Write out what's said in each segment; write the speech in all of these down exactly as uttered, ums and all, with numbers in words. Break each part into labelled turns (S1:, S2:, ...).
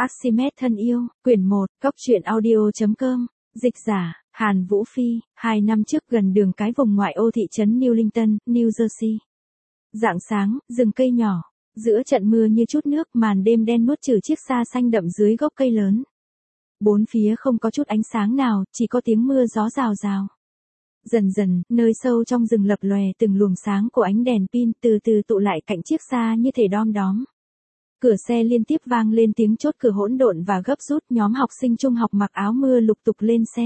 S1: Archimedes thân yêu, quyển một, góc truyện audio chấm com, dịch giả, Hàn Vũ Phi, hai năm trước gần đường cái vùng ngoại ô thị trấn Newington, New Jersey. Rạng sáng, rừng cây nhỏ, giữa trận mưa như chút nước, màn đêm đen nuốt chửng chiếc xa xanh đậm dưới gốc cây lớn. Bốn phía không có chút ánh sáng nào, chỉ có tiếng mưa gió rào rào. Dần dần, nơi sâu trong rừng lập lòe từng luồng sáng của ánh đèn pin từ từ tụ lại cạnh chiếc xa như thể đom đóm. Cửa xe liên tiếp vang lên tiếng chốt cửa hỗn độn và gấp rút, nhóm học sinh trung học mặc áo mưa lục tục lên xe.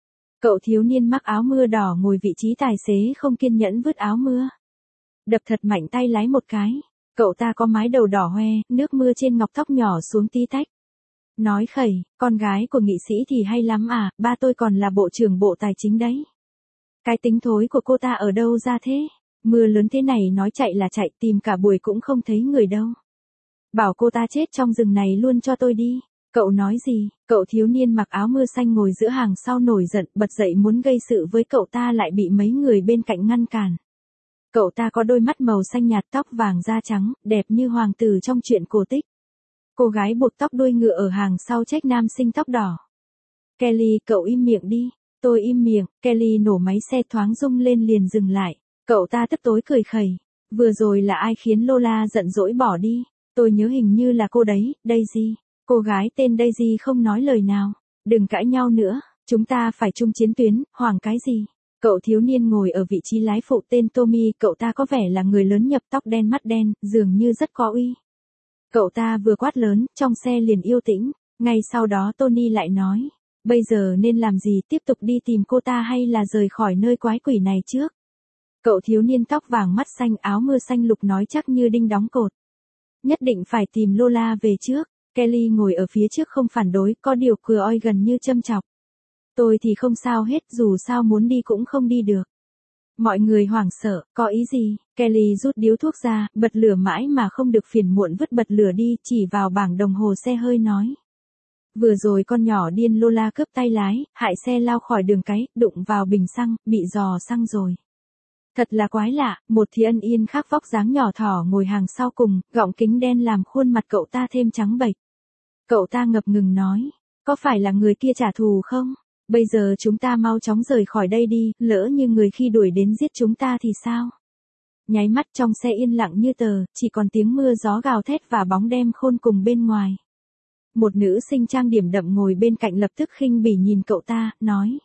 S1: Cậu thiếu niên mặc áo mưa đỏ ngồi vị trí tài xế không kiên nhẫn vứt áo mưa. Đập thật mạnh tay lái một cái. Cậu ta có mái đầu đỏ hoe, nước mưa trên ngọc tóc nhỏ xuống tí tách. Nói khẩy, con gái của nghị sĩ thì hay lắm à, ba tôi còn là bộ trưởng bộ tài chính đấy. Cái tính thối của cô ta ở đâu ra thế? Mưa lớn thế này nói chạy là chạy, tìm cả buổi cũng không thấy người đâu. Bảo cô ta chết trong rừng này luôn cho tôi đi. Cậu nói gì? Cậu thiếu niên mặc áo mưa xanh ngồi giữa hàng sau nổi giận, bật dậy muốn gây sự với cậu ta lại bị mấy người bên cạnh ngăn cản. Cậu ta có đôi mắt màu xanh nhạt, tóc vàng da trắng, đẹp như hoàng tử trong truyện cổ tích. Cô gái buộc tóc đuôi ngựa ở hàng sau trách nam sinh tóc đỏ. Kelly, cậu im miệng đi. Tôi im miệng. Kelly nổ máy xe thoáng rung lên liền dừng lại. Cậu ta tức tối cười khẩy. Vừa rồi là ai khiến Lola giận dỗi bỏ đi? Tôi nhớ hình như là cô đấy, Daisy. Cô gái tên Daisy không nói lời nào. Đừng cãi nhau nữa, chúng ta phải chung chiến tuyến, hoảng cái gì? Cậu thiếu niên ngồi ở vị trí lái phụ tên Tommy, cậu ta có vẻ là người lớn nhập, tóc đen mắt đen, dường như rất có uy. Cậu ta vừa quát lớn, trong xe liền yên tĩnh. Ngay sau đó Tony lại nói, bây giờ nên làm gì, tiếp tục đi tìm cô ta hay là rời khỏi nơi quái quỷ này trước? Cậu thiếu niên tóc vàng mắt xanh áo mưa xanh lục nói chắc như đinh đóng cột. Nhất định phải tìm Lola về trước. Kelly ngồi ở phía trước không phản đối, có điều cười oi gần như châm chọc. Tôi thì không sao hết, dù sao muốn đi cũng không đi được. Mọi người hoảng sợ, có ý gì? Kelly rút điếu thuốc ra, bật lửa mãi mà không được, phiền muộn vứt bật lửa đi, chỉ vào bảng đồng hồ xe hơi nói. Vừa rồi con nhỏ điên Lola cướp tay lái, hại xe lao khỏi đường cái, đụng vào bình xăng, bị rò xăng rồi. Thật là quái lạ, một thì ân yên khác vóc dáng nhỏ thỏ ngồi hàng sau cùng, gọng kính đen làm khuôn mặt cậu ta thêm trắng bệch. Cậu ta ngập ngừng nói, có phải là người kia trả thù không? Bây giờ chúng ta mau chóng rời khỏi đây đi, lỡ như người khi đuổi đến giết chúng ta thì sao? Nháy mắt trong xe yên lặng như tờ, chỉ còn tiếng mưa gió gào thét và bóng đêm khôn cùng bên ngoài. Một nữ sinh trang điểm đậm ngồi bên cạnh lập tức khinh bỉ nhìn cậu ta, nói.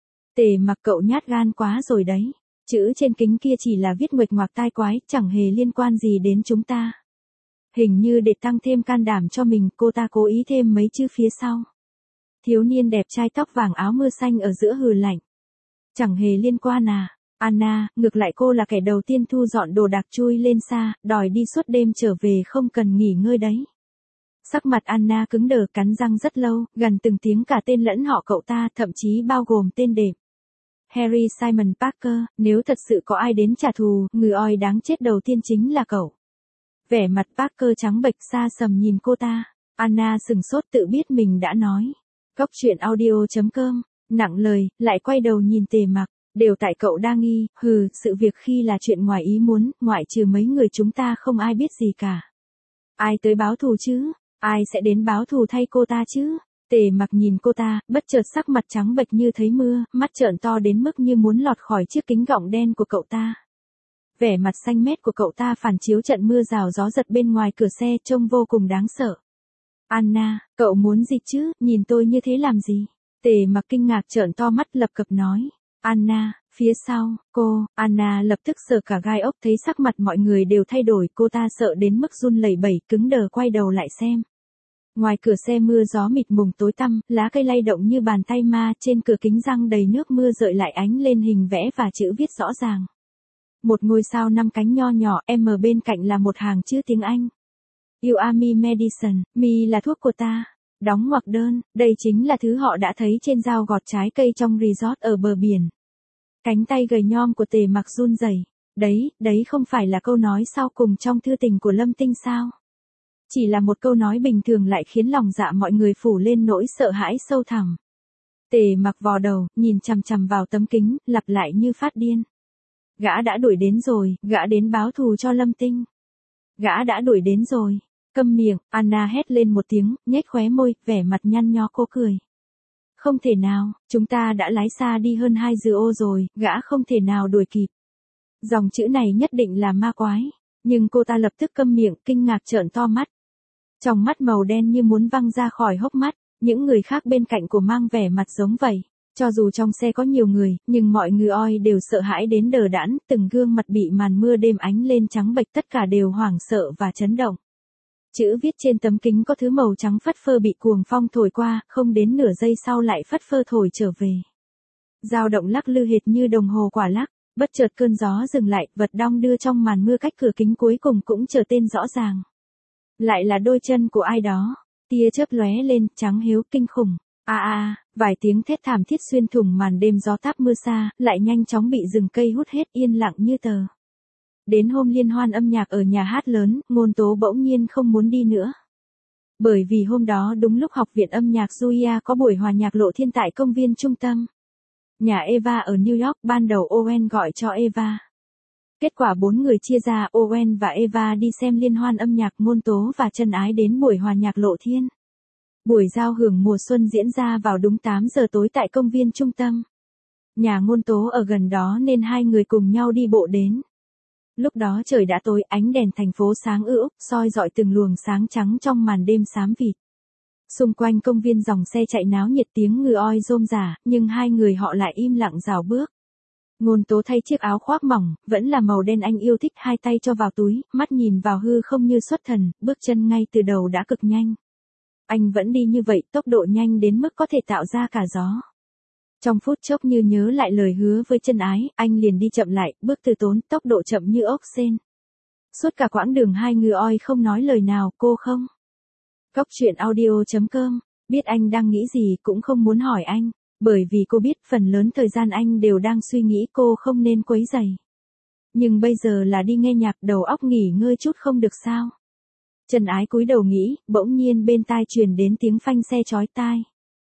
S1: Tề Mặc, cậu nhát gan quá rồi đấy. Chữ trên kính kia chỉ là viết nguệch ngoạc tai quái, chẳng hề liên quan gì đến chúng ta. Hình như để tăng thêm can đảm cho mình, cô ta cố ý thêm mấy chữ phía sau. Thiếu niên đẹp trai tóc vàng áo mưa xanh ở giữa hừ lạnh. Chẳng hề liên quan à? Anna, ngược lại cô là kẻ đầu tiên thu dọn đồ đạc chui lên xa, đòi đi suốt đêm trở về không cần nghỉ ngơi đấy. Sắc mặt Anna cứng đờ, cắn răng rất lâu, gần từng tiếng cả tên lẫn họ cậu ta, thậm chí bao gồm tên đệm. Harry Simon Parker, nếu thật sự có ai đến trả thù, người oi đáng chết đầu tiên chính là cậu. Vẻ mặt Parker trắng bệch xa sầm nhìn cô ta. Anna sừng sốt tự biết mình đã nói. Góc truyện audio chấm com, nặng lời, lại quay đầu nhìn Tề Mặc. Đều tại cậu đa nghi, hừ, sự việc khi là chuyện ngoài ý muốn, ngoại trừ mấy người chúng ta không ai biết gì cả. Ai tới báo thù chứ? Ai sẽ đến báo thù thay cô ta chứ? Tề Mặc nhìn cô ta, bất chợt sắc mặt trắng bệch như thấy mưa, mắt trợn to đến mức như muốn lọt khỏi chiếc kính gọng đen của cậu ta. Vẻ mặt xanh mét của cậu ta phản chiếu trận mưa rào gió giật bên ngoài cửa xe, trông vô cùng đáng sợ. Anna, cậu muốn gì chứ, nhìn tôi như thế làm gì? Tề Mặc kinh ngạc trợn to mắt lập cập nói. Anna, phía sau, cô, Anna lập tức sợ cả gai ốc, thấy sắc mặt mọi người đều thay đổi, cô ta sợ đến mức run lẩy bẩy, cứng đờ quay đầu lại xem. Ngoài cửa xe mưa gió mịt mùng tối tăm, lá cây lay động như bàn tay ma, trên cửa kính răng đầy nước mưa rọi lại ánh lên hình vẽ và chữ viết rõ ràng. Một ngôi sao năm cánh nho nhỏ, M bên cạnh là một hàng chữ tiếng Anh. You are me medicine, me là thuốc của ta. Đóng ngoặc đơn, đây chính là thứ họ đã thấy trên dao gọt trái cây trong resort ở bờ biển. Cánh tay gầy nhom của Tề Mặc run rẩy. Đấy, đấy không phải là câu nói sau cùng trong thư tình của Lâm Tinh sao? Chỉ là một câu nói bình thường lại khiến lòng dạ mọi người phủ lên nỗi sợ hãi sâu thẳm. Tề Mặc vò đầu, nhìn chằm chằm vào tấm kính, lặp lại như phát điên. Gã đã đuổi đến rồi, gã đến báo thù cho Lâm Tinh. Gã đã đuổi đến rồi. Câm miệng, Anna hét lên một tiếng, nhếch khóe môi, vẻ mặt nhăn nhó cô cười. Không thể nào, chúng ta đã lái xa đi hơn hai giờ ô rồi, gã không thể nào đuổi kịp. Dòng chữ này nhất định là ma quái, nhưng cô ta lập tức câm miệng, kinh ngạc trợn to mắt. Trong mắt màu đen như muốn văng ra khỏi hốc mắt, những người khác bên cạnh cô mang vẻ mặt giống vậy. Cho dù trong xe có nhiều người, nhưng mọi người oi đều sợ hãi đến đờ đẫn, từng gương mặt bị màn mưa đêm ánh lên trắng bệch, tất cả đều hoảng sợ và chấn động. Chữ viết trên tấm kính có thứ màu trắng phất phơ bị cuồng phong thổi qua, không đến nửa giây sau lại phất phơ thổi trở về. Dao động lắc lư hệt như đồng hồ quả lắc, bất chợt cơn gió dừng lại, vật đong đưa trong màn mưa cách cửa kính cuối cùng cũng trở tên rõ ràng. Lại là đôi chân của ai đó, tia chớp lóe lên, trắng hiếu kinh khủng. A a, vài tiếng thét thảm thiết xuyên thủng màn đêm gió táp mưa xa, lại nhanh chóng bị rừng cây hút hết, yên lặng như tờ. Đến hôm liên hoan âm nhạc ở nhà hát lớn, Ngôn Tố bỗng nhiên không muốn đi nữa. Bởi vì hôm đó đúng lúc học viện âm nhạc Juilliard có buổi hòa nhạc lộ thiên tại công viên trung tâm. Nhà Eva ở New York, ban đầu Owen gọi cho Eva. Kết quả bốn người chia ra, Owen và Eva đi xem liên hoan âm nhạc, Ngôn Tố và Chân Ái đến buổi hòa nhạc lộ thiên. Buổi giao hưởng mùa xuân diễn ra vào đúng tám giờ tối tại công viên trung tâm. Nhà Ngôn Tố ở gần đó nên hai người cùng nhau đi bộ đến. Lúc đó trời đã tối, ánh đèn thành phố sáng ưu úc, soi rọi từng luồng sáng trắng trong màn đêm xám vịt. Xung quanh công viên dòng xe chạy náo nhiệt, tiếng người oi rôm rả, nhưng hai người họ lại im lặng rảo bước. Ngôn Tố thay chiếc áo khoác mỏng, vẫn là màu đen anh yêu thích, hai tay cho vào túi, mắt nhìn vào hư không như xuất thần, bước chân ngay từ đầu đã cực nhanh. Anh vẫn đi như vậy, tốc độ nhanh đến mức có thể tạo ra cả gió. Trong phút chốc như nhớ lại lời hứa với Chân Ái, anh liền đi chậm lại, bước từ tốn, tốc độ chậm như ốc sên. Suốt cả quãng đường hai người oi không nói lời nào, cô không. Cóc truyện audio chấm com, biết anh đang nghĩ gì cũng không muốn hỏi anh, bởi vì cô biết phần lớn thời gian anh đều đang suy nghĩ cô không nên quấy rầy. Nhưng bây giờ là đi nghe nhạc, đầu óc nghỉ ngơi chút không được sao. Chân Ái cúi đầu nghĩ, bỗng nhiên bên tai truyền đến tiếng phanh xe chói tai.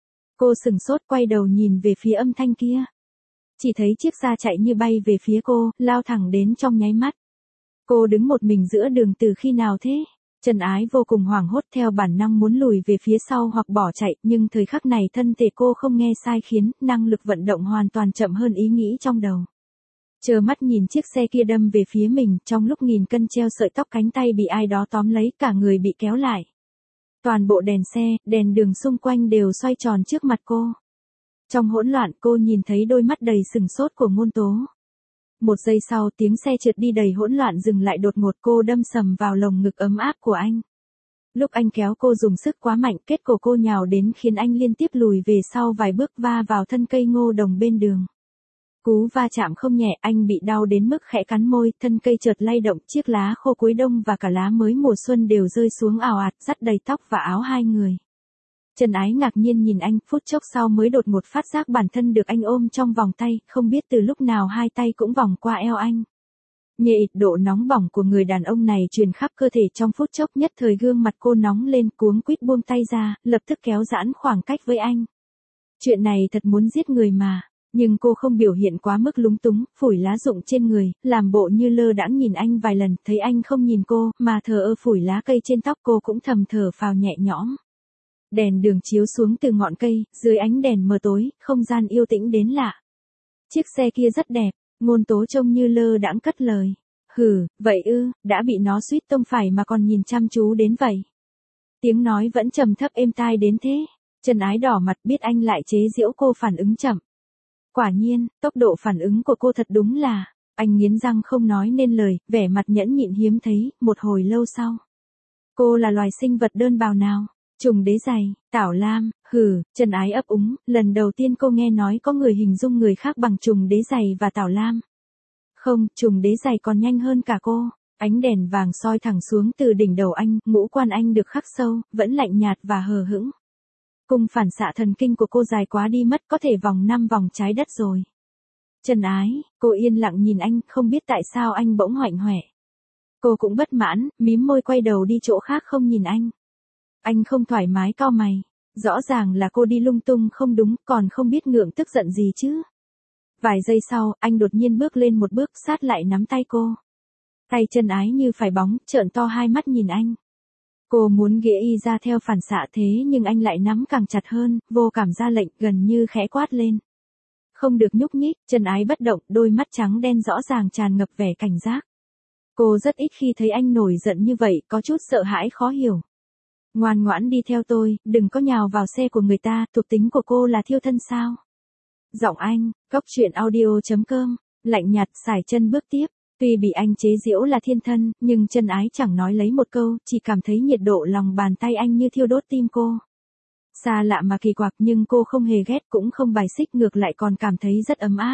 S1: Cô sừng sốt quay đầu nhìn về phía âm thanh kia. Chỉ thấy chiếc xa chạy như bay về phía cô, lao thẳng đến trong nháy mắt. Cô đứng một mình giữa đường từ khi nào thế? Chân Ái vô cùng hoảng hốt, theo bản năng muốn lùi về phía sau hoặc bỏ chạy, nhưng thời khắc này thân thể cô không nghe sai khiến, năng lực vận động hoàn toàn chậm hơn ý nghĩ trong đầu. Chờ mắt nhìn chiếc xe kia đâm về phía mình, trong lúc nghìn cân treo sợi tóc, cánh tay bị ai đó tóm lấy, cả người bị kéo lại. Toàn bộ đèn xe, đèn đường xung quanh đều xoay tròn trước mặt cô. Trong hỗn loạn, cô nhìn thấy đôi mắt đầy sừng sốt của Ngôn Tố. Một giây sau, tiếng xe trượt đi đầy hỗn loạn dừng lại đột ngột, cô đâm sầm vào lồng ngực ấm áp của anh. Lúc anh kéo cô dùng sức quá mạnh, kết cổ cô nhào đến khiến anh liên tiếp lùi về sau vài bước, va vào thân cây ngô đồng bên đường. Cú va chạm không nhẹ, anh bị đau đến mức khẽ cắn môi, thân cây chợt lay động, chiếc lá khô cuối đông và cả lá mới mùa xuân đều rơi xuống ào ạt, dắt đầy tóc và áo hai người. Chân Ái ngạc nhiên nhìn anh, phút chốc sau mới đột ngột phát giác bản thân được anh ôm trong vòng tay, không biết từ lúc nào hai tay cũng vòng qua eo anh. Nhẹ độ nóng bỏng của người đàn ông này truyền khắp cơ thể, trong phút chốc nhất thời gương mặt cô nóng lên, cuống quýt buông tay ra, lập tức kéo giãn khoảng cách với anh. Chuyện này thật muốn giết người mà. Nhưng cô không biểu hiện quá mức lúng túng, phủi lá rụng trên người, làm bộ như lơ đãng nhìn anh vài lần, thấy anh không nhìn cô, mà thờ ơ phủi lá cây trên tóc, cô cũng thầm thở phào nhẹ nhõm. Đèn đường chiếu xuống từ ngọn cây, dưới ánh đèn mờ tối, không gian yêu tĩnh đến lạ. Chiếc xe kia rất đẹp, Ngôn Tố trông như lơ đãng cất lời. Hừ, vậy ư, đã bị nó suýt tông phải mà còn nhìn chăm chú đến vậy. Tiếng nói vẫn trầm thấp êm tai đến thế. Chân Ái đỏ mặt, biết anh lại chế giễu cô phản ứng chậm. Quả nhiên, tốc độ phản ứng của cô thật đúng là, anh nghiến răng không nói nên lời, vẻ mặt nhẫn nhịn hiếm thấy, một hồi lâu sau. Cô là loài sinh vật đơn bào nào? Trùng đế giày, Tảo Lam, hừ, Chân Ái ấp úng, lần đầu tiên cô nghe nói có người hình dung người khác bằng trùng đế giày và Tảo Lam. Không, trùng đế giày còn nhanh hơn cả cô. Ánh đèn vàng soi thẳng xuống từ đỉnh đầu anh, ngũ quan anh được khắc sâu, vẫn lạnh nhạt và hờ hững. Cung phản xạ thần kinh của cô dài quá đi mất, có thể vòng năm vòng trái đất rồi. Chân Ái, cô yên lặng nhìn anh, không biết tại sao anh bỗng hoạnh hoẹ. Cô cũng bất mãn, mím môi quay đầu đi chỗ khác không nhìn anh. Anh không thoải mái cau mày. Rõ ràng là cô đi lung tung không đúng, còn không biết ngượng tức giận gì chứ. Vài giây sau, anh đột nhiên bước lên một bước, sát lại nắm tay cô. Tay Chân Ái như phải bóng, trợn to hai mắt nhìn anh. Cô muốn ghĩa y ra theo phản xạ thế nhưng anh lại nắm càng chặt hơn, vô cảm ra lệnh gần như khẽ quát lên. Không được nhúc nhích, Trần Ái bất động, đôi mắt trắng đen rõ ràng tràn ngập vẻ cảnh giác. Cô rất ít khi thấy anh nổi giận như vậy, có chút sợ hãi khó hiểu. Ngoan ngoãn đi theo tôi, đừng có nhào vào xe của người ta, thuộc tính của cô là thiêu thân sao? Giọng anh, cốc truyện audio chấm com, lạnh nhạt, sải chân bước tiếp. Tuy bị anh chế giễu là thiên thân, nhưng Trần Ái chẳng nói lấy một câu, chỉ cảm thấy nhiệt độ lòng bàn tay anh như thiêu đốt tim cô. Xa lạ mà kỳ quặc nhưng cô không hề ghét cũng không bài xích, ngược lại còn cảm thấy rất ấm áp.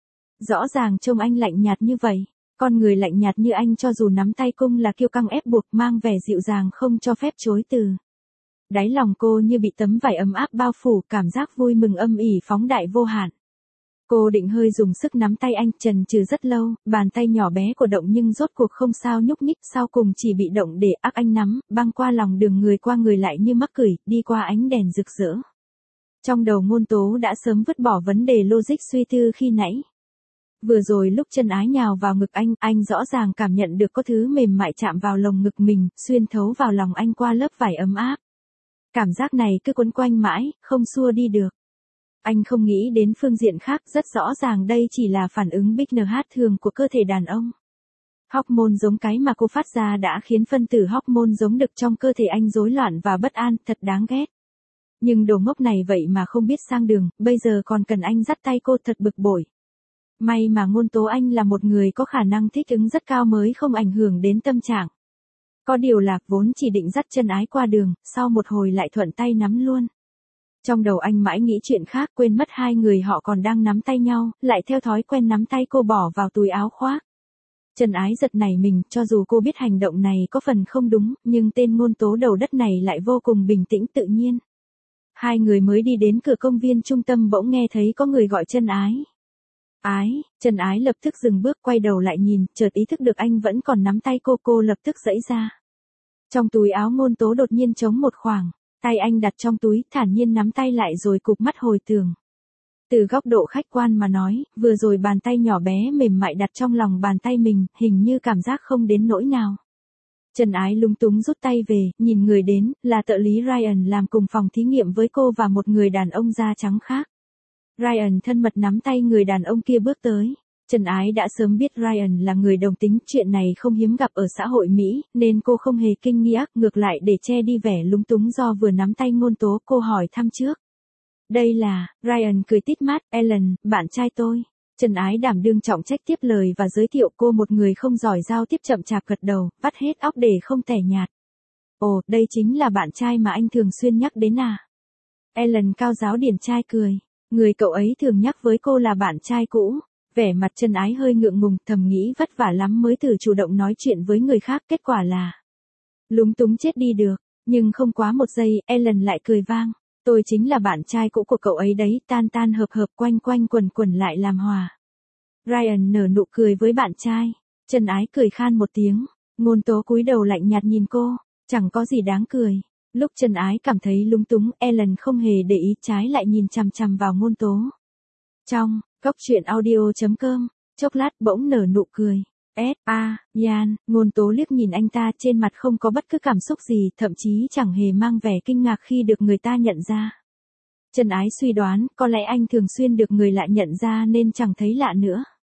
S1: Rõ ràng trông anh lạnh nhạt như vậy, con người lạnh nhạt như anh cho dù nắm tay cung là kiêu căng ép buộc, mang vẻ dịu dàng không cho phép chối từ. Đáy lòng cô như bị tấm vải ấm áp bao phủ, cảm giác vui mừng âm ỉ phóng đại vô hạn. Cô định hơi dùng sức nắm tay anh, chần chừ rất lâu, bàn tay nhỏ bé của động nhưng rốt cuộc không sao nhúc nhích, sau cùng chỉ bị động để áp anh nắm, băng qua lòng đường, người qua người lại như mắc cửi, đi qua ánh đèn rực rỡ. Trong đầu Ngôn Tố đã sớm vứt bỏ vấn đề logic suy tư khi nãy. Vừa rồi lúc Trần Ái nhào vào ngực anh, anh rõ ràng cảm nhận được có thứ mềm mại chạm vào lồng ngực mình, xuyên thấu vào lòng anh qua lớp vải ấm áp. Cảm giác này cứ quấn quanh mãi, không xua đi được. Anh không nghĩ đến phương diện khác, rất rõ ràng đây chỉ là phản ứng bích en hát thường của cơ thể đàn ông. Hormone giống cái mà cô phát ra đã khiến phân tử hormone giống đực trong cơ thể anh rối loạn và bất an, thật đáng ghét. Nhưng đồ ngốc này vậy mà không biết sang đường, bây giờ còn cần anh dắt tay cô, thật bực bội. May mà Ngôn Tố anh là một người có khả năng thích ứng rất cao mới không ảnh hưởng đến tâm trạng. Có điều Lạc vốn chỉ định dắt Trần Ái qua đường, sau một hồi lại thuận tay nắm luôn. Trong đầu anh mãi nghĩ chuyện khác, quên mất hai người họ còn đang nắm tay nhau, lại theo thói quen nắm tay cô bỏ vào túi áo khoác. Trần Ái giật nảy mình, cho dù cô biết hành động này có phần không đúng, nhưng tên Ngôn Tố đầu đất này lại vô cùng bình tĩnh tự nhiên. Hai người mới đi đến cửa công viên trung tâm bỗng nghe thấy có người gọi Trần Ái. Ái, Trần Ái lập tức dừng bước, quay đầu lại nhìn, chợt ý thức được anh vẫn còn nắm tay cô, cô lập tức giãy ra. Trong túi áo Ngôn Tố đột nhiên trống một khoảng, tay anh đặt trong túi, thản nhiên nắm tay lại rồi cụp mắt hồi tưởng. Từ góc độ khách quan mà nói, vừa rồi bàn tay nhỏ bé mềm mại đặt trong lòng bàn tay mình, hình như cảm giác không đến nỗi nào. Trần Ái lúng túng rút tay về, nhìn người đến, là trợ lý Ryan làm cùng phòng thí nghiệm với cô và một người đàn ông da trắng khác. Ryan thân mật nắm tay người đàn ông kia bước tới. Trần Ái đã sớm biết Ryan là người đồng tính, chuyện này không hiếm gặp ở xã hội Mỹ, nên cô không hề kinh ngạc, ngược lại để che đi vẻ lúng túng do vừa nắm tay Ngôn Tố, cô hỏi thăm trước. Đây là, Ryan cười tít mắt, Ellen, bạn trai tôi. Trần Ái đảm đương trọng trách tiếp lời và giới thiệu cô, một người không giỏi giao tiếp chậm chạp gật đầu, vắt hết óc để không tẻ nhạt. Ồ, đây chính là bạn trai mà anh thường xuyên nhắc đến à? Ellen cao giáo điển trai cười. Người cậu ấy thường nhắc với cô là bạn trai cũ. Vẻ mặt Trần Ái hơi ngượng ngùng, thầm nghĩ vất vả lắm mới thử chủ động nói chuyện với người khác, kết quả là lúng túng chết đi được. Nhưng không quá một giây, Ellen lại cười vang. Tôi chính là bạn trai cũ của cậu ấy đấy, tan tan hợp hợp, quanh quanh quẩn quẩn lại làm hòa. Ryan nở nụ cười với bạn trai. Trần Ái cười khan một tiếng. Ngôn Tố cúi đầu lạnh nhạt nhìn cô. Chẳng có gì đáng cười. Lúc Trần Ái cảm thấy lúng túng, Ellen không hề để ý, trái lại nhìn chằm chằm vào Ngôn Tố. Trong cốc truyện audio chấm com, chốc lát bỗng nở nụ cười. S A, Yan, Ngôn Tố liếc nhìn anh ta, trên mặt không có bất cứ cảm xúc gì, thậm chí chẳng hề mang vẻ kinh ngạc khi được người ta nhận ra. Trần Ái suy đoán, có lẽ anh thường xuyên được người lạ nhận ra nên chẳng thấy lạ nữa.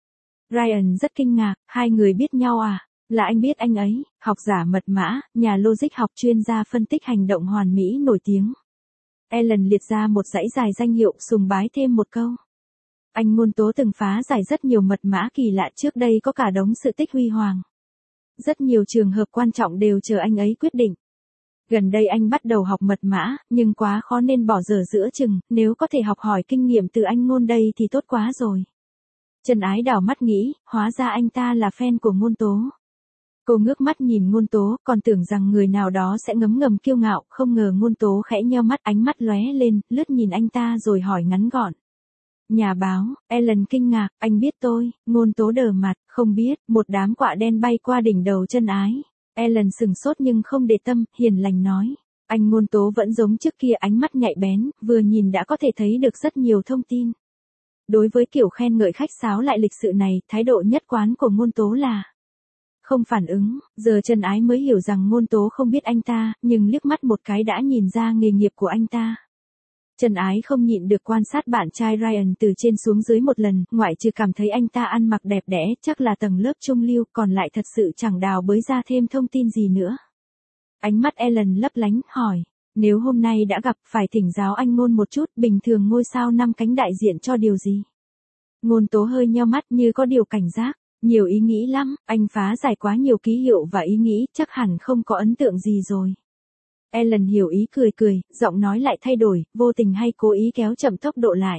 S1: Ryan rất kinh ngạc, hai người biết nhau à? Là anh biết anh ấy, học giả mật mã, nhà logic học, chuyên gia phân tích hành động hoàn mỹ nổi tiếng. Ellen liệt ra một dãy dài danh hiệu, sùng bái thêm một câu. Anh Ngôn Tố từng phá giải rất nhiều mật mã kỳ lạ, trước đây có cả đống sự tích huy hoàng. Rất nhiều trường hợp quan trọng đều chờ anh ấy quyết định. Gần đây anh bắt đầu học mật mã, nhưng quá khó nên bỏ dở giữa chừng, nếu có thể học hỏi kinh nghiệm từ anh Ngôn đây thì tốt quá rồi. Trần Ái đảo mắt nghĩ, hóa ra anh ta là fan của Ngôn Tố. Cô ngước mắt nhìn Ngôn Tố, còn tưởng rằng người nào đó sẽ ngấm ngầm kiêu ngạo, không ngờ Ngôn Tố khẽ nheo mắt, ánh mắt lóe lên, lướt nhìn anh ta rồi hỏi ngắn gọn. Nhà báo, Ellen kinh ngạc, anh biết tôi, Ngôn Tố đờ mặt, không biết, một đám quạ đen bay qua đỉnh đầu Trần Ái. Ellen sừng sốt nhưng không để tâm, hiền lành nói. Anh Ngôn Tố vẫn giống trước kia, ánh mắt nhạy bén, vừa nhìn đã có thể thấy được rất nhiều thông tin. Đối với kiểu khen ngợi khách sáo lại lịch sự này, thái độ nhất quán của Ngôn Tố là không phản ứng, giờ Trần Ái mới hiểu rằng Ngôn Tố không biết anh ta, nhưng liếc mắt một cái đã nhìn ra nghề nghiệp của anh ta. Trần Ái không nhịn được quan sát bạn trai Ryan từ trên xuống dưới một lần, ngoại trừ cảm thấy anh ta ăn mặc đẹp đẽ, chắc là tầng lớp trung lưu, còn lại thật sự chẳng đào bới ra thêm thông tin gì nữa. Ánh mắt Ellen lấp lánh, hỏi, nếu hôm nay đã gặp phải thỉnh giáo anh Ngôn một chút, bình thường ngôi sao năm cánh đại diện cho điều gì? Ngôn Tố hơi nheo mắt như có điều cảnh giác, nhiều ý nghĩ lắm, anh phá giải quá nhiều ký hiệu và ý nghĩ, chắc hẳn không có ấn tượng gì rồi. Ellen hiểu ý cười cười, giọng nói lại thay đổi, vô tình hay cố ý kéo chậm tốc độ lại.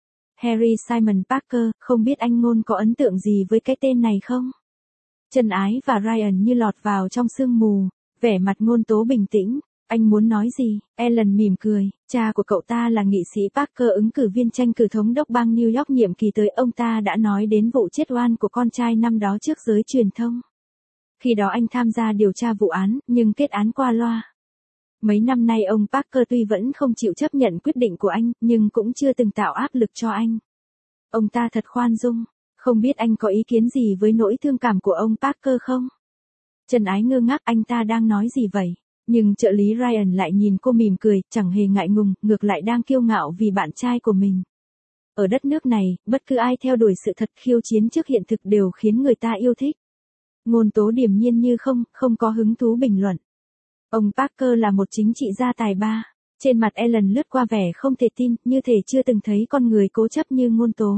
S1: Harry Simon Parker, không biết anh Ngôn có ấn tượng gì với cái tên này không? Trần Ái và Ryan như lọt vào trong sương mù, vẻ mặt Ngôn Tố bình tĩnh. Anh muốn nói gì? Ellen mỉm cười, cha của cậu ta là nghị sĩ Parker, ứng cử viên tranh cử thống đốc bang New York nhiệm kỳ tới. Ông ta đã nói đến vụ chết oan của con trai năm đó trước giới truyền thông. Khi đó anh tham gia điều tra vụ án, nhưng kết án qua loa. Mấy năm nay ông Parker tuy vẫn không chịu chấp nhận quyết định của anh, nhưng cũng chưa từng tạo áp lực cho anh. Ông ta thật khoan dung, không biết anh có ý kiến gì với nỗi thương cảm của ông Parker không? Trần Ái ngơ ngác, anh ta đang nói gì vậy? Nhưng trợ lý Ryan lại nhìn cô mỉm cười, chẳng hề ngại ngùng, ngược lại đang kiêu ngạo vì bạn trai của mình. Ở đất nước này, bất cứ ai theo đuổi sự thật, khiêu chiến trước hiện thực đều khiến người ta yêu thích. Ngôn Tố điềm nhiên như không, không có hứng thú bình luận. Ông Parker là một chính trị gia tài ba. Trên mặt Ellen lướt qua vẻ không thể tin, như thể chưa từng thấy con người cố chấp như Ngôn Tố.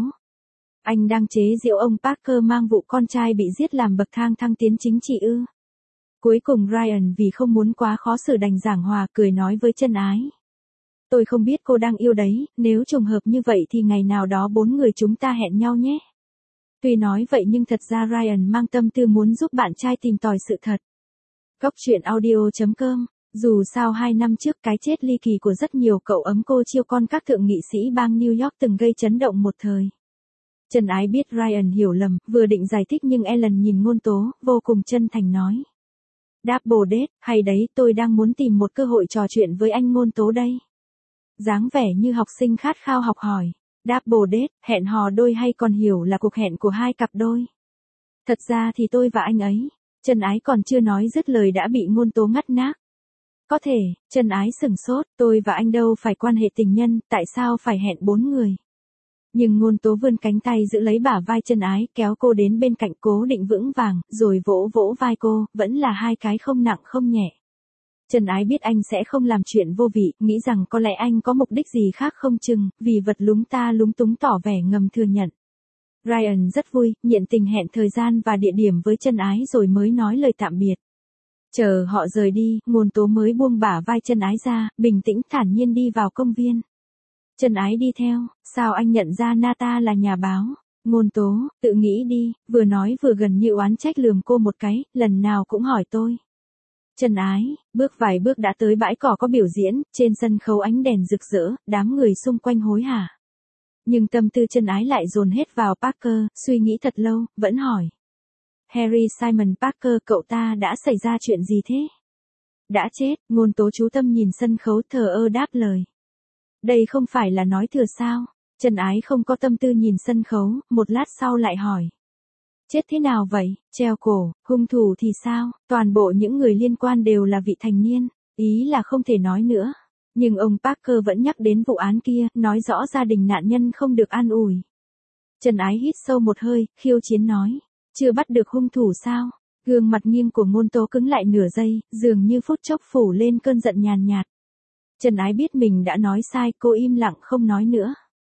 S1: Anh đang chế giễu ông Parker mang vụ con trai bị giết làm bậc thang thăng tiến chính trị ư? Cuối cùng Ryan vì không muốn quá khó xử đành giảng hòa, cười nói với Trần Ái. Tôi không biết cô đang yêu đấy, nếu trùng hợp như vậy thì ngày nào đó bốn người chúng ta hẹn nhau nhé. Tuy nói vậy nhưng thật ra Ryan mang tâm tư muốn giúp bạn trai tìm tòi sự thật. Cốc truyện audio chấm com. Dù sao hai năm trước cái chết ly kỳ của rất nhiều cậu ấm cô chiêu con các thượng nghị sĩ bang New York từng gây chấn động một thời. Trần Ái biết Ryan hiểu lầm, vừa định giải thích nhưng Ellen nhìn Ngôn Tố, vô cùng chân thành nói. Double date, hay đấy, tôi đang muốn tìm một cơ hội trò chuyện với anh Ngôn Tố đây. Dáng vẻ như học sinh khát khao học hỏi. Double date, hẹn hò đôi hay còn hiểu là cuộc hẹn của hai cặp đôi. Thật ra thì tôi và anh ấy. Trần Ái còn chưa nói dứt lời đã bị Ngôn Tố ngắt nác. Có thể, Trần Ái sửng sốt, tôi và anh đâu phải quan hệ tình nhân, tại sao phải hẹn bốn người? Nhưng Ngôn Tố vươn cánh tay giữ lấy bả vai Trần Ái, kéo cô đến bên cạnh cố định vững vàng, rồi vỗ vỗ vai cô, vẫn là hai cái không nặng không nhẹ. Trần Ái biết anh sẽ không làm chuyện vô vị, nghĩ rằng có lẽ anh có mục đích gì khác không chừng, vì vật lúng ta lúng túng tỏ vẻ ngầm thừa nhận. Ryan rất vui, nhiệt tình hẹn thời gian và địa điểm với Trần Ái rồi mới nói lời tạm biệt. Chờ họ rời đi, Ngôn Tố mới buông bả vai Trần Ái ra, bình tĩnh thản nhiên đi vào công viên. Trần Ái đi theo, sao anh nhận ra Nata là nhà báo? Ngôn Tố, tự nghĩ đi, vừa nói vừa gần như oán trách lườm cô một cái, lần nào cũng hỏi tôi. Trần Ái, bước vài bước đã tới bãi cỏ có biểu diễn, trên sân khấu ánh đèn rực rỡ, đám người xung quanh hối hả. Nhưng tâm tư Trần Ái lại dồn hết vào Parker, suy nghĩ thật lâu, vẫn hỏi. Harry Simon Parker, cậu ta đã xảy ra chuyện gì thế? Đã chết, Ngôn Tố chú tâm nhìn sân khấu thờ ơ đáp lời. Đây không phải là nói thừa sao? Trần Ái không có tâm tư nhìn sân khấu, một lát sau lại hỏi. Chết thế nào vậy? Treo cổ, hung thủ thì sao? Toàn bộ những người liên quan đều là vị thành niên, ý là không thể nói nữa. Nhưng ông Parker vẫn nhắc đến vụ án kia, nói rõ gia đình nạn nhân không được an ủi. Trần Ái hít sâu một hơi, khiêu chiến nói. Chưa bắt được hung thủ sao? Gương mặt nghiêng của Ngôn Tố cứng lại nửa giây, dường như phút chốc phủ lên cơn giận nhàn nhạt. Trần Ái biết mình đã nói sai, cô im lặng không nói nữa.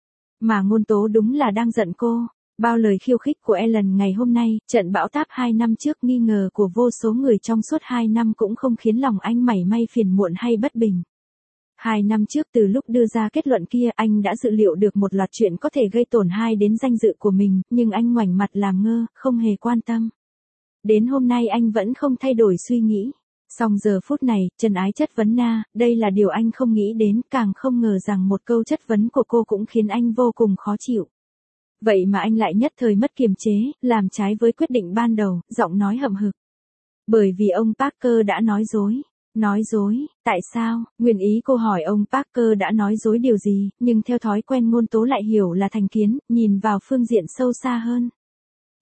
S1: Mà Ngôn Tố đúng là đang giận cô. Bao lời khiêu khích của Ellen ngày hôm nay, trận bão táp hai năm trước, nghi ngờ của vô số người trong suốt hai năm cũng không khiến lòng anh mảy may phiền muộn hay bất bình. Hai năm trước từ lúc đưa ra kết luận kia, anh đã dự liệu được một loạt chuyện có thể gây tổn hại đến danh dự của mình, nhưng anh ngoảnh mặt làm ngơ, không hề quan tâm. Đến hôm nay anh vẫn không thay đổi suy nghĩ. Song giờ phút này, Trần Ái chất vấn Na, đây là điều anh không nghĩ đến, càng không ngờ rằng một câu chất vấn của cô cũng khiến anh vô cùng khó chịu. Vậy mà anh lại nhất thời mất kiềm chế, làm trái với quyết định ban đầu, giọng nói hậm hực. Bởi vì ông Parker đã nói dối. Nói dối, tại sao? Nguyên ý cô hỏi ông Parker đã nói dối điều gì, nhưng theo thói quen Ngôn Tố lại hiểu là thành kiến, nhìn vào phương diện sâu xa hơn.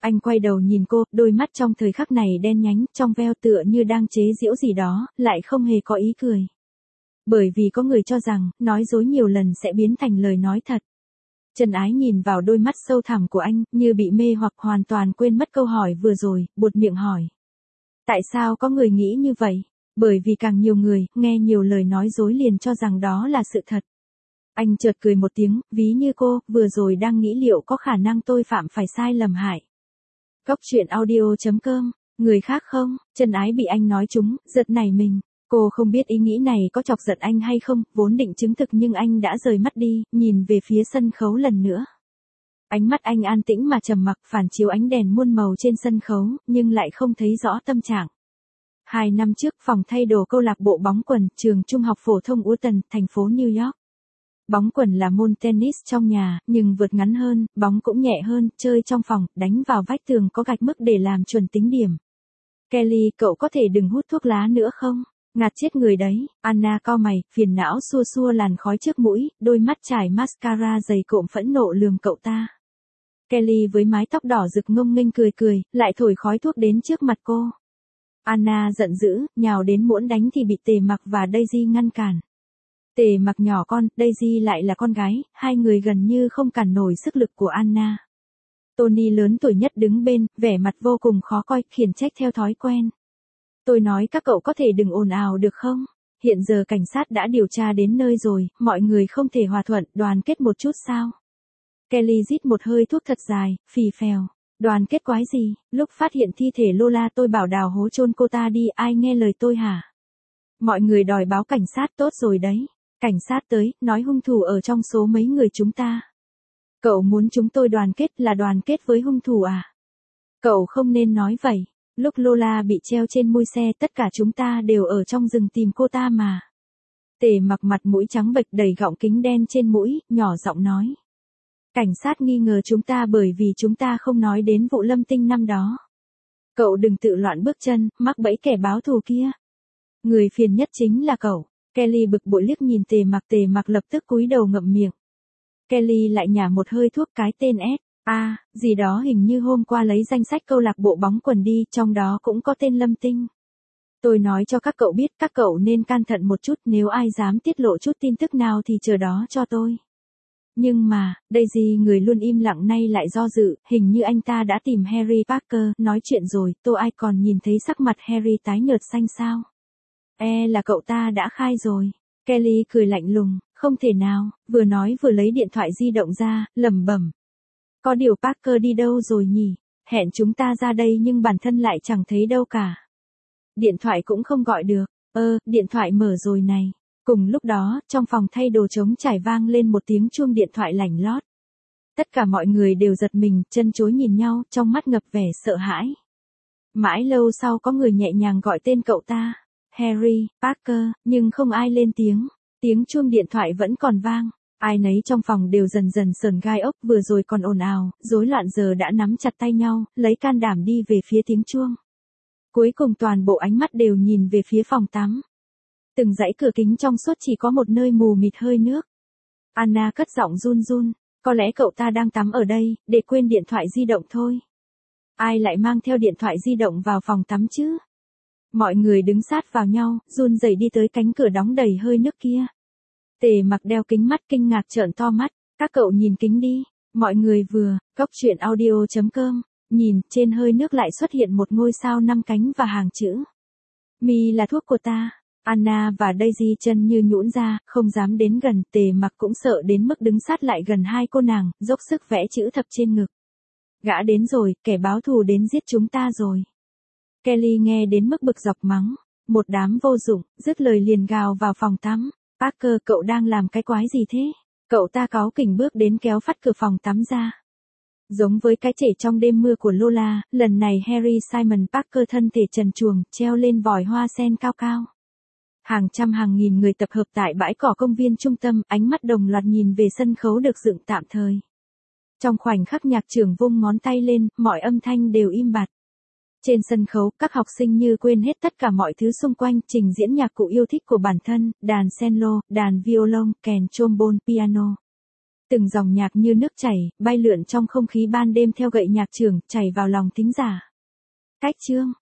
S1: Anh quay đầu nhìn cô, đôi mắt trong thời khắc này đen nhánh, trong veo tựa như đang chế giễu gì đó, lại không hề có ý cười. Bởi vì có người cho rằng, nói dối nhiều lần sẽ biến thành lời nói thật. Trần Ái nhìn vào đôi mắt sâu thẳm của anh, như bị mê hoặc hoàn toàn quên mất câu hỏi vừa rồi, buột miệng hỏi. Tại sao có người nghĩ như vậy? Bởi vì càng nhiều người, nghe nhiều lời nói dối liền cho rằng đó là sự thật. Anh chợt cười một tiếng, ví như cô, vừa rồi đang nghĩ liệu có khả năng tôi phạm phải sai lầm hại. Góc truyện audio chấm com, người khác không? Trần Ái bị anh nói trúng, giật nảy mình. Cô không biết ý nghĩ này có chọc giận anh hay không, vốn định chứng thực nhưng anh đã rời mắt đi, nhìn về phía sân khấu lần nữa. Ánh mắt anh an tĩnh mà trầm mặc, phản chiếu ánh đèn muôn màu trên sân khấu, nhưng lại không thấy rõ tâm trạng. Hai năm trước, phòng thay đồ câu lạc bộ bóng quần, trường trung học phổ thông Uton, thành phố New York. Bóng quần là môn tennis trong nhà, nhưng vượt ngắn hơn, bóng cũng nhẹ hơn, chơi trong phòng, đánh vào vách tường có gạch mức để làm chuẩn tính điểm. Kelly, cậu có thể đừng hút thuốc lá nữa không? Ngạt chết người đấy. Anna cau mày, phiền não xua xua làn khói trước mũi, đôi mắt trải mascara dày cộm phẫn nộ lườm cậu ta. Kelly với mái tóc đỏ rực ngông nghênh cười cười, lại thổi khói thuốc đến trước mặt cô. Anna giận dữ, nhào đến muốn đánh thì bị Tề Mặc và Daisy ngăn cản. Tề Mặc nhỏ con, Daisy lại là con gái, hai người gần như không cản nổi sức lực của Anna. Tony lớn tuổi nhất đứng bên, vẻ mặt vô cùng khó coi, khiển trách theo thói quen. Tôi nói các cậu có thể đừng ồn ào được không? Hiện giờ cảnh sát đã điều tra đến nơi rồi, mọi người không thể hòa thuận, đoàn kết một chút sao? Kelly rít một hơi thuốc thật dài, phì phèo. Đoàn kết quái gì? Lúc phát hiện thi thể Lola tôi bảo đào hố chôn cô ta đi, ai nghe lời tôi hả? Mọi người đòi báo cảnh sát, tốt rồi đấy. Cảnh sát tới, nói hung thủ ở trong số mấy người chúng ta. Cậu muốn chúng tôi đoàn kết là đoàn kết với hung thủ à? Cậu không nên nói vậy. Lúc Lola bị treo trên mui xe, tất cả chúng ta đều ở trong rừng tìm cô ta mà. Tề Mặc mặt mũi trắng bệch đầy gọng kính đen trên mũi, nhỏ giọng nói. Cảnh sát nghi ngờ chúng ta bởi vì chúng ta không nói đến vụ Lâm Tinh năm đó. Cậu đừng tự loạn bước chân, mắc bẫy kẻ báo thù kia. Người phiền nhất chính là cậu. Kelly bực bội liếc nhìn Tề Mặc, Tề Mặc lập tức cúi đầu ngậm miệng. Kelly lại nhả một hơi thuốc, cái tên S. A, gì đó hình như hôm qua lấy danh sách câu lạc bộ bóng quần đi, trong đó cũng có tên Lâm Tinh. Tôi nói cho các cậu biết, các cậu nên can thận một chút, nếu ai dám tiết lộ chút tin tức nào thì chờ đó cho tôi. Nhưng mà, Daisy người luôn im lặng nay lại do dự, hình như anh ta đã tìm Harry Parker, nói chuyện rồi, tôi ai còn nhìn thấy sắc mặt Harry tái nhợt xanh sao. E là cậu ta đã khai rồi. Kelly cười lạnh lùng, không thể nào, vừa nói vừa lấy điện thoại di động ra, lẩm bẩm. Có điều Parker đi đâu rồi nhỉ? Hẹn chúng ta ra đây nhưng bản thân lại chẳng thấy đâu cả. Điện thoại cũng không gọi được. Ơ, điện thoại mở rồi này. Cùng lúc đó, trong phòng thay đồ trống trải vang lên một tiếng chuông điện thoại lảnh lót. Tất cả mọi người đều giật mình, chân chối nhìn nhau, trong mắt ngập vẻ sợ hãi. Mãi lâu sau có người nhẹ nhàng gọi tên cậu ta. Harry, Parker, nhưng không ai lên tiếng. Tiếng chuông điện thoại vẫn còn vang. Ai nấy trong phòng đều dần dần sờn gai ốc, vừa rồi còn ồn ào, rối loạn giờ đã nắm chặt tay nhau, lấy can đảm đi về phía tiếng chuông. Cuối cùng toàn bộ ánh mắt đều nhìn về phía phòng tắm. Từng dãy cửa kính trong suốt chỉ có một nơi mù mịt hơi nước. Anna cất giọng run run, có lẽ cậu ta đang tắm ở đây, để quên điện thoại di động thôi. Ai lại mang theo điện thoại di động vào phòng tắm chứ? Mọi người đứng sát vào nhau, run rẩy đi tới cánh cửa đóng đầy hơi nước kia. Tề Mặc đeo kính mắt kinh ngạc trợn to mắt, các cậu nhìn kính đi. Mọi người vừa, góc truyện audio chấm com, nhìn, trên hơi nước lại xuất hiện một ngôi sao năm cánh và hàng chữ. Mi là thuốc của ta. Anna và Daisy chân như nhũn ra, không dám đến gần, Tề Mặc cũng sợ đến mức đứng sát lại gần hai cô nàng, dốc sức vẽ chữ thập trên ngực. Gã đến rồi, kẻ báo thù đến giết chúng ta rồi. Kelly nghe đến mức bực dọc mắng, một đám vô dụng, dứt lời liền gào vào phòng tắm. Parker, cậu đang làm cái quái gì thế? Cậu ta cáu kỉnh bước đến kéo phắt cửa phòng tắm ra. Giống với cái chảy trong đêm mưa của Lola, lần này Harry Simon Parker thân thể trần truồng, treo lên vòi hoa sen cao cao. Hàng trăm hàng nghìn người tập hợp tại bãi cỏ công viên trung tâm, ánh mắt đồng loạt nhìn về sân khấu được dựng tạm thời. Trong khoảnh khắc nhạc trưởng vung ngón tay lên, mọi âm thanh đều im bặt. Trên sân khấu, các học sinh như quên hết tất cả mọi thứ xung quanh, trình diễn nhạc cụ yêu thích của bản thân, đàn cello, đàn violon, kèn trombone, piano. Từng dòng nhạc như nước chảy, bay lượn trong không khí ban đêm theo gậy nhạc trưởng, chảy vào lòng thính giả. Cách chương